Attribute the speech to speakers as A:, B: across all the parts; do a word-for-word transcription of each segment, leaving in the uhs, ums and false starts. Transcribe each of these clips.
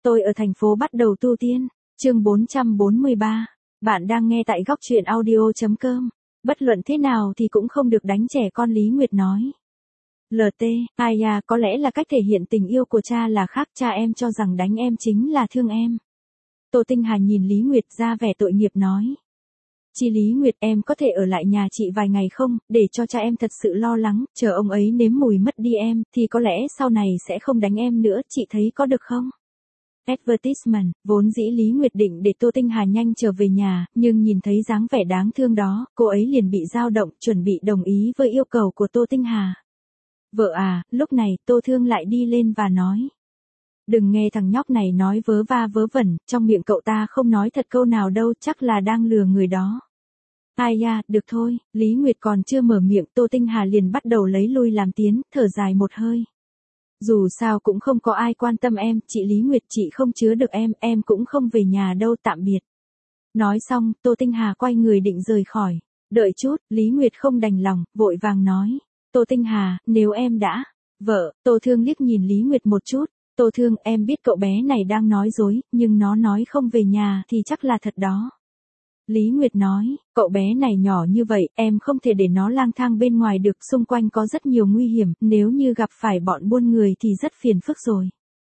A: Tôi ở thành phố bắt đầu tu tiên. Chương bốn trăm bốn mươi ba. Bạn đang nghe tại góc truyện audio chấm com. Bất luận thế nào thì cũng không được đánh trẻ con, Lý Nguyệt nói. lờ tê, ai à, có lẽ là cách thể hiện tình yêu của cha là khác, cha em cho rằng đánh em chính là thương em. Tô Tinh Hà nhìn Lý Nguyệt ra vẻ tội nghiệp nói. Chị Lý Nguyệt, em có thể ở lại nhà chị vài ngày không, để cho cha em thật sự lo lắng, chờ ông ấy nếm mùi mất đi em, thì có lẽ sau này sẽ không đánh em nữa, chị thấy có được không? Advertisement, vốn dĩ Lý Nguyệt định để Tô Tinh Hà nhanh trở về nhà, nhưng nhìn thấy dáng vẻ đáng thương đó, cô ấy liền bị dao động, chuẩn bị đồng ý với yêu cầu của Tô Tinh Hà. Vợ à, lúc này Tô Thương lại đi lên và nói. Đừng nghe thằng nhóc này nói vớ va vớ vẩn, trong miệng cậu ta không nói thật câu nào đâu, chắc là đang lừa người đó. Ai da, được thôi, Lý Nguyệt còn chưa mở miệng, Tô Tinh Hà liền bắt đầu lấy lui làm tiến, thở dài một hơi. Dù sao cũng không có ai quan tâm em, chị Lý Nguyệt, chị không chứa được em, em cũng không về nhà đâu, tạm biệt. Nói xong, Tô Tinh Hà quay người định rời khỏi. Đợi chút, Lý Nguyệt không đành lòng, vội vàng nói. Tô Tinh Hà, nếu em đã... Vợ, Tô Thương liếc nhìn Lý Nguyệt một chút. Tô Thương, em biết cậu bé này đang nói dối, nhưng nó nói không về nhà thì chắc là thật đó. Lý Nguyệt nói, cậu bé này nhỏ như vậy, em không thể để nó lang thang bên ngoài được, xung quanh có rất nhiều nguy hiểm, nếu như gặp phải bọn buôn người thì rất phiền phức rồi.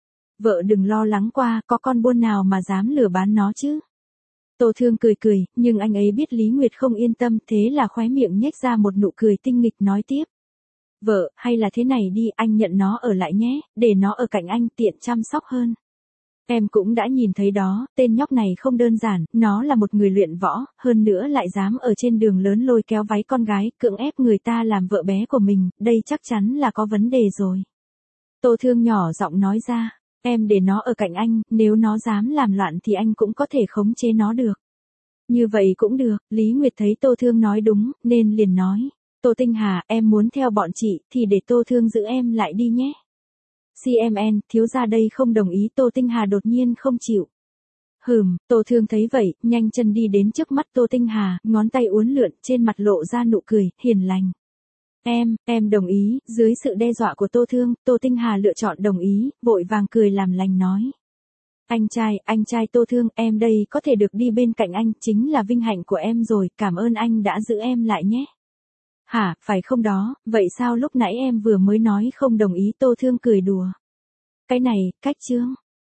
A: Vợ đừng lo lắng qua, có con buôn nào mà dám lừa bán nó chứ. Tô Thương cười cười, nhưng anh ấy biết Lý Nguyệt không yên tâm, thế là khóe miệng nhếch ra một nụ cười tinh nghịch nói tiếp. Vợ, hay là thế này đi, anh nhận nó ở lại nhé, để nó ở cạnh anh tiện chăm sóc hơn. Em cũng đã nhìn thấy đó, tên nhóc này không đơn giản, nó là một người luyện võ, hơn nữa lại dám ở trên đường lớn lôi kéo váy con gái, cưỡng ép người ta làm vợ bé của mình, đây chắc chắn là có vấn đề rồi. Tô Thương nhỏ giọng nói ra, em để nó ở cạnh anh, nếu nó dám làm loạn thì anh cũng có thể khống chế nó được. Như vậy cũng được, Lý Nguyệt thấy Tô Thương nói đúng, nên liền nói. Tô Tinh Hà, em muốn theo bọn chị, thì để Tô Thương giữ em lại đi nhé. xê em en, thiếu gia đây không đồng ý, Tô Tinh Hà đột nhiên không chịu. Hừm, Tô Thương thấy vậy, nhanh chân đi đến trước mắt Tô Tinh Hà, ngón tay uốn lượn, trên mặt lộ ra nụ cười, hiền lành. Em, em đồng ý, dưới sự đe dọa của Tô Thương, Tô Tinh Hà lựa chọn đồng ý, vội vàng cười làm lành nói. Anh trai, anh trai Tô Thương, em đây có thể được đi bên cạnh anh, chính là vinh hạnh của em rồi, cảm ơn anh đã giữ em lại nhé. Hả, phải không đó, vậy sao lúc nãy em vừa mới nói không đồng ý, Tô Thương cười đùa. Cái này, cách chương.